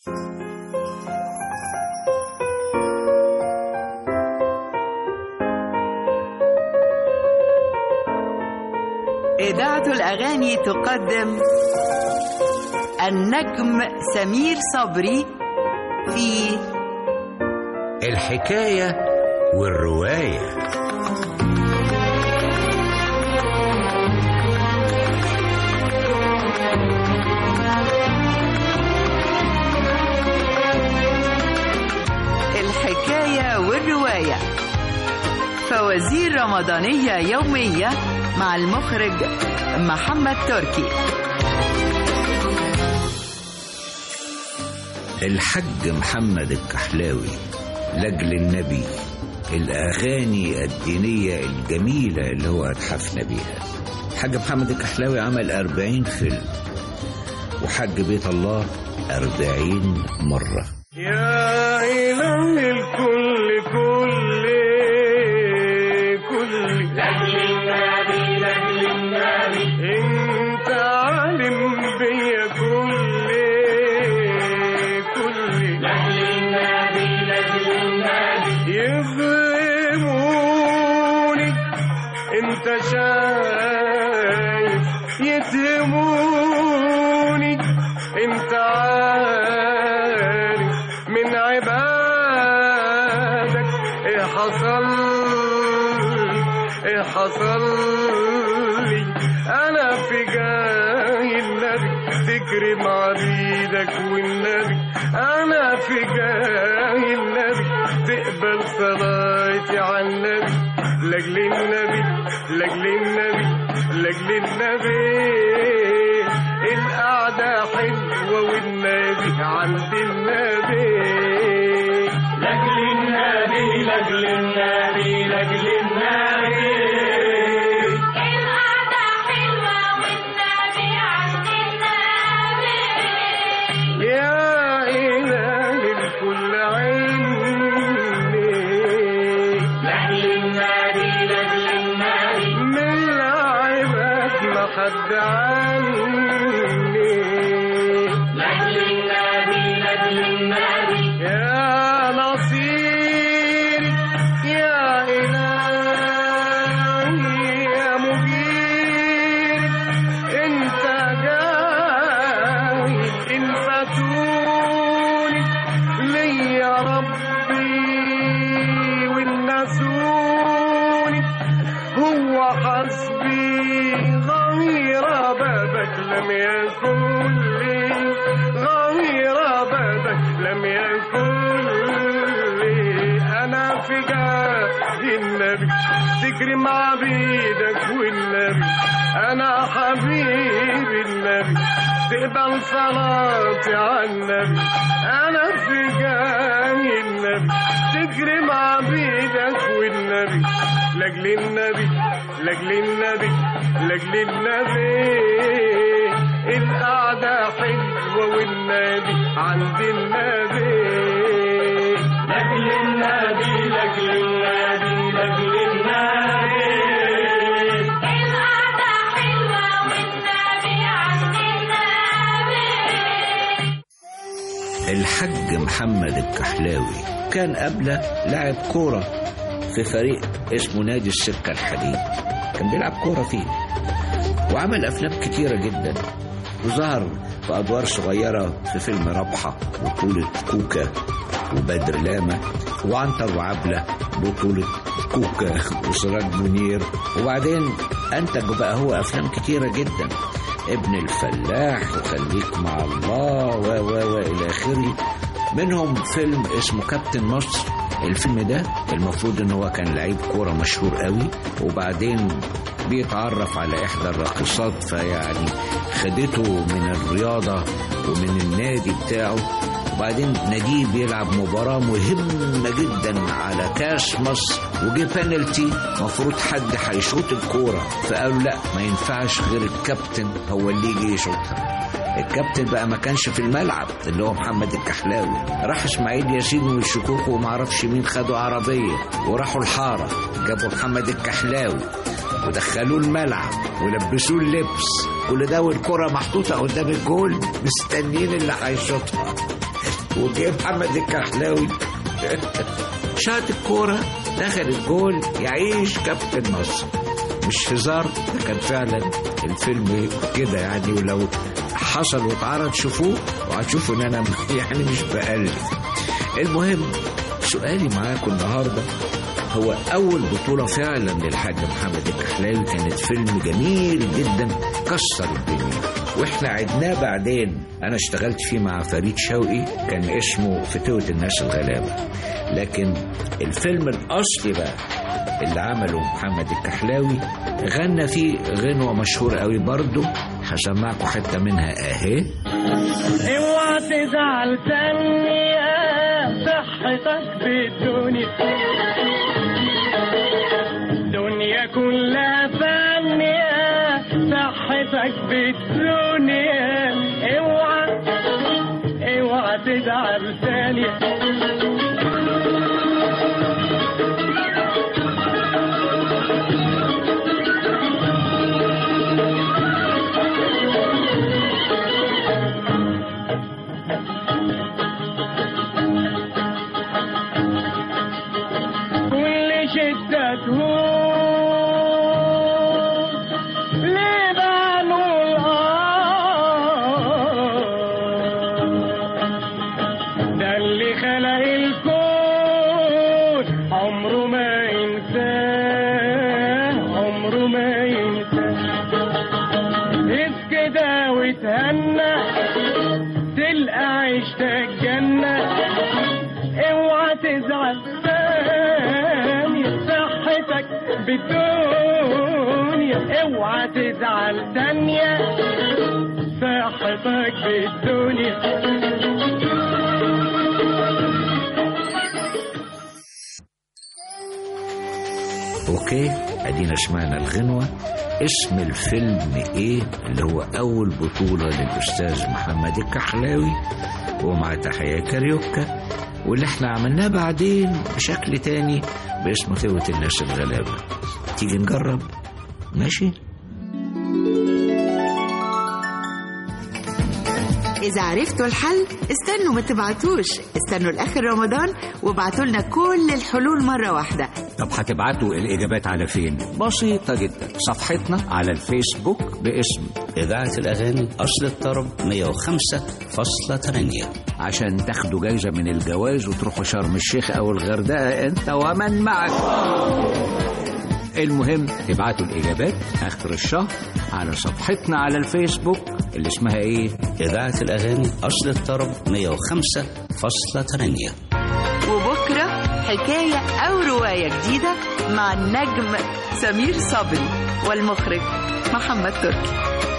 إذاعة الأغاني تقدم النجم سمير صبري في الحكاية والرواية. الحكاية والرواية، فوازير رمضانية يومية مع المخرج محمد تركي. الحج محمد الكحلاوي لأجل النبي، الأغاني الدينية الجميلة اللي هو اتحفنا بيها. الحج محمد الكحلاوي عمل 40 فيلم، وحج بيت الله 40 مرة. يا إله الكل لأجل النبي انت عالم بيا كل لأجل النبي يظلموني انت شايف، يتهموني انت عارف من عبادك ايه حصل لي انا في جاي النبي تكرم عبيدك، والنبي انا في جاي النبي تقبل صلاتي على النبي، لاجل النبي القعدة حلوة والنبي عند النبي، لاجل النبي القعدة حلوة والنبي عند النبي. يا إله الكل عيني لاجل النبي من العباد ما حد عني، لاجل النبي يا نصيري يا إلهي يا مجيري انت جاي إن فاتوني لي يا ربي والنسوني هو حسبي غير بابك لم يكن لي، غير بابك لم يكن لي أنا في جاه النبي تكرم عبيدك، والنبي أنا حبيب النبي تقبل صلاتي على النبي، أنا في جاه النبي تكرم عبيدك، والنبي لاجل النبي القعدة حلوة والنبي عند النبي، لاجل النبي القعدة حلوة والنبي عند النبي. الحج محمد الكحلاوي كان قبله لاعب كورة في فريق اسمه نادي السكة الحديد، كان بيلعب كورة فيه، وعمل أفلام كتيرة جدا، وظهر في أدوار صغيرة في فيلم ربحة بطولة كوكا وبدر لامة، وعنتر وعبلة بطولة كوكا وسراج منير، وبعدين أنتج بقى هو أفلام كتيرة جدا، ابن الفلاح وخليك مع الله وإلى آخره، منهم فيلم اسمه كابتن مصر. الفيلم ده المفروض ان هو كان لعيب كورة مشهور قوي، وبعدين بيتعرف على احدى الراقصات، فيعني خدته من الرياضة ومن النادي بتاعه، وبعدين ناديه بيلعب مباراة مهمة جدا على كاس مصر، وجي بانلتي مفروض حد هيشوط الكورة، فقالوا لا ما ينفعش غير الكابتن هو اللي يجي يشوطها. الكابتن بقى ما كانش في الملعب اللي هو محمد الكحلاوي، راح اسماعيل ياسين والشكوك ومعرفش مين خدوا عربية وراحوا الحارة، جابوا محمد الكحلاوي ودخلوه الملعب ولبسوه اللبس، كل ده والكرة محطوطة قدام الجول مستنين اللي هيشوطها. وجه محمد الكحلاوي شاط الكورة دخل الجول، يعيش كابتن مصر. مش هزار، ده كان فعلا الفيلم كده يعني، ولو حصل واتعرض شوفوه وهتشوفوا ان انا يعني مش بألف. المهم سؤالي معاكم النهارده هو أول بطولة فعلا للحاج محمد الكحلاوي. كانت فيلم جميل جدا كسر الدنيا، واحنا عدناه بعدين. أنا اشتغلت فيه مع فريد شوقي، كان اسمه فتوة الناس الغلابة. لكن الفيلم الأصلي بقى اللي عمله محمد الكحلاوي غنى فيه غنوة مشهورة قوي برضو، هسمعكم حتة منها اهي. اوعى تزعل ثانية صحتك بالدنيا، الدنيا كلها فانية صحتك بالدنيا. اوعى تزعل ثانية. بالدنيا اوعى تزعل ثانية صحتك بالدنيا. اوكي، ادينا سمعنا الغنوة. اسم الفيلم ايه اللي هو اول بطولة للاستاذ محمد الكحلاوي ومع تحية كاريوكا، واللي احنا عملناه بعدين بشكل تاني باسم فتوة الناس الغلابة. تيجي نجرب؟ ماشي. إذا عرفتوا الحل استنوا ما تبعتوش، استنوا لآخر رمضان وابعتوا لنا كل الحلول مرة واحدة. طب هتبعتوا الإجابات على فين؟ بسيطة جدا، صفحتنا على الفيسبوك باسم إذاعة الأغاني أصل الطرب 105.8 عشان تاخدوا جايزة من الجواز وتروحوا شرم الشيخ أو الغردقة أنت ومن معك. المهم ابعتوا الإجابات آخر الشهر على صفحتنا على الفيسبوك اللي اسمها إيه؟ إذاعة الأغاني أصل الطرب 105.8. وبكرة حكاية أو رواية جديدة مع النجم سمير صبري والمخرج محمد تركي.